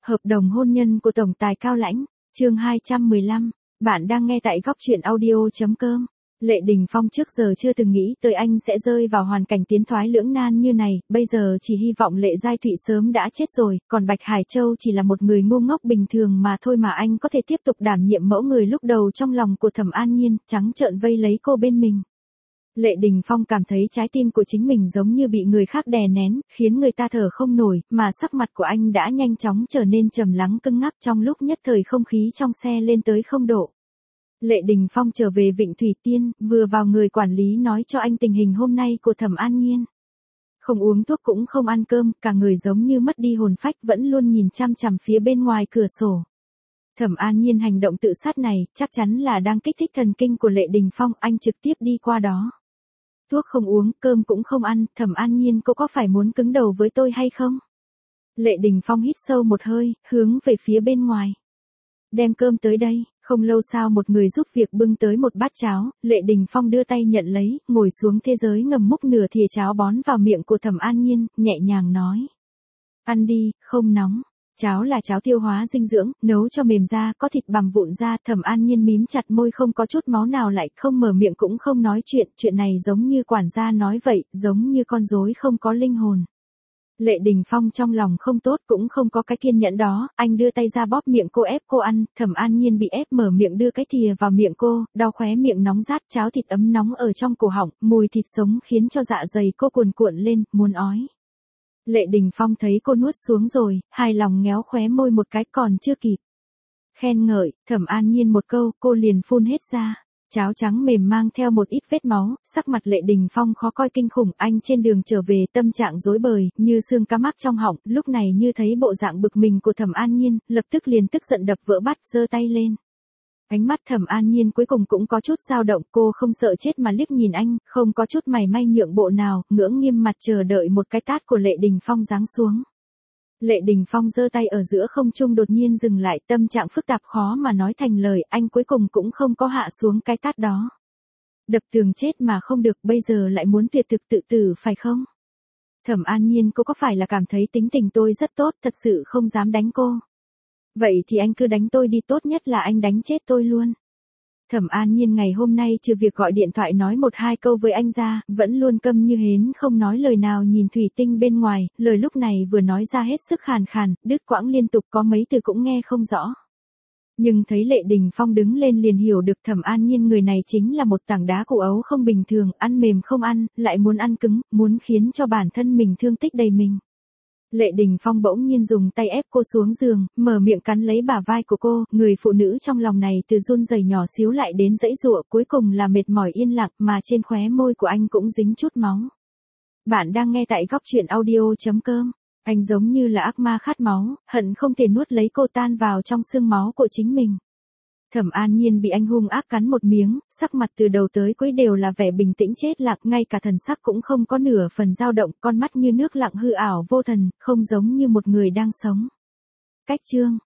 Hợp đồng hôn nhân của tổng tài Cao Lãnh, chương 215, bạn đang nghe tại góc truyện audio.com. Lệ Đình Phong trước giờ chưa từng nghĩ tới anh sẽ rơi vào hoàn cảnh tiến thoái lưỡng nan như này, bây giờ chỉ hy vọng Lệ Giai Thụy sớm đã chết rồi, còn Bạch Hải Châu chỉ là một người ngu ngốc bình thường mà thôi mà anh có thể tiếp tục đảm nhiệm mẫu người lúc đầu trong lòng của Thẩm An Nhiên, trắng trợn vây lấy cô bên mình. Lệ Đình Phong cảm thấy trái tim của chính mình giống như bị người khác đè nén, khiến người ta thở không nổi, mà sắc mặt của anh đã nhanh chóng trở nên trầm lắng cứng ngắc trong lúc nhất thời không khí trong xe lên tới 0 độ. Lệ Đình Phong trở về Vịnh Thủy Tiên, vừa vào người quản lý nói cho anh tình hình hôm nay của Thẩm An Nhiên. Không uống thuốc cũng không ăn cơm, cả người giống như mất đi hồn phách vẫn luôn nhìn chăm chằm phía bên ngoài cửa sổ. Thẩm An Nhiên hành động tự sát này, chắc chắn là đang kích thích thần kinh của Lệ Đình Phong, anh trực tiếp đi qua đó. Thuốc không uống, cơm cũng không ăn, Thẩm An Nhiên cô có phải muốn cứng đầu với tôi hay không? Lệ Đình Phong hít sâu một hơi, hướng về phía bên ngoài. Đem cơm tới đây, không lâu sau một người giúp việc bưng tới một bát cháo, Lệ Đình Phong đưa tay nhận lấy, ngồi xuống thế giới ngầm múc nửa thìa cháo bón vào miệng của Thẩm An Nhiên, nhẹ nhàng nói. Ăn đi, không nóng. Cháo là cháo tiêu hóa dinh dưỡng, nấu cho mềm ra, có thịt bằm vụn ra, Thẩm An Nhiên mím chặt môi không có chút máu nào lại, không mở miệng cũng không nói chuyện này giống như quản gia nói vậy, giống như con rối không có linh hồn. Lệ Đình Phong trong lòng không tốt cũng không có cái kiên nhẫn đó, anh đưa tay ra bóp miệng cô ép cô ăn, Thẩm An Nhiên bị ép mở miệng đưa cái thìa vào miệng cô, đau khóe miệng nóng rát, cháo thịt ấm nóng ở trong cổ họng, mùi thịt sống khiến cho dạ dày cô cuồn cuộn lên, muốn ói. Lệ Đình Phong thấy cô nuốt xuống rồi, hài lòng nhéo khóe môi một cái còn chưa kịp khen ngợi, Thẩm An Nhiên một câu, cô liền phun hết ra. Cháo trắng mềm mang theo một ít vết máu, sắc mặt Lệ Đình Phong khó coi kinh khủng, anh trên đường trở về tâm trạng rối bời, như xương cá mắc trong họng, lúc này như thấy bộ dạng bực mình của Thẩm An Nhiên, lập tức liền tức giận đập vỡ bát, giơ tay lên. Ánh mắt Thẩm An Nhiên cuối cùng cũng có chút dao động, cô không sợ chết mà liếc nhìn anh, không có chút mảy may nhượng bộ nào, ngưỡng nghiêm mặt chờ đợi một cái tát của Lệ Đình Phong giáng xuống. Lệ Đình Phong giơ tay ở giữa không trung đột nhiên dừng lại, tâm trạng phức tạp khó mà nói thành lời, anh cuối cùng cũng không có hạ xuống cái tát đó. Đập tường chết mà không được, bây giờ lại muốn tuyệt thực tự tử phải không? Thẩm An Nhiên, cô có phải là cảm thấy tính tình tôi rất tốt, thật sự không dám đánh cô? Vậy thì anh cứ đánh tôi đi, tốt nhất là anh đánh chết tôi luôn. Thẩm An Nhiên ngày hôm nay trừ việc gọi điện thoại nói 1-2 câu với anh ra, vẫn luôn câm như hến không nói lời nào nhìn thủy tinh bên ngoài, lời lúc này vừa nói ra hết sức khàn khàn, đứt quãng liên tục có mấy từ cũng nghe không rõ. Nhưng thấy Lệ Đình Phong đứng lên liền hiểu được Thẩm An Nhiên người này chính là một tảng đá củ ấu không bình thường, ăn mềm không ăn, lại muốn ăn cứng, muốn khiến cho bản thân mình thương tích đầy mình. Lệ Đình Phong bỗng nhiên dùng tay ép cô xuống giường, mở miệng cắn lấy bả vai của cô, người phụ nữ trong lòng này từ run rẩy nhỏ xíu lại đến dãy giụa, cuối cùng là mệt mỏi yên lặng, mà trên khóe môi của anh cũng dính chút máu. Bạn đang nghe tại góc truyện audio.com. Anh giống như là ác ma khát máu, hận không thể nuốt lấy cô tan vào trong xương máu của chính mình. Thẩm An Nhiên bị anh hung ác cắn một miếng, sắc mặt từ đầu tới cuối đều là vẻ bình tĩnh chết lặng, ngay cả thần sắc cũng không có nửa phần dao động, con mắt như nước lặng hư ảo vô thần, không giống như một người đang sống. Cách chương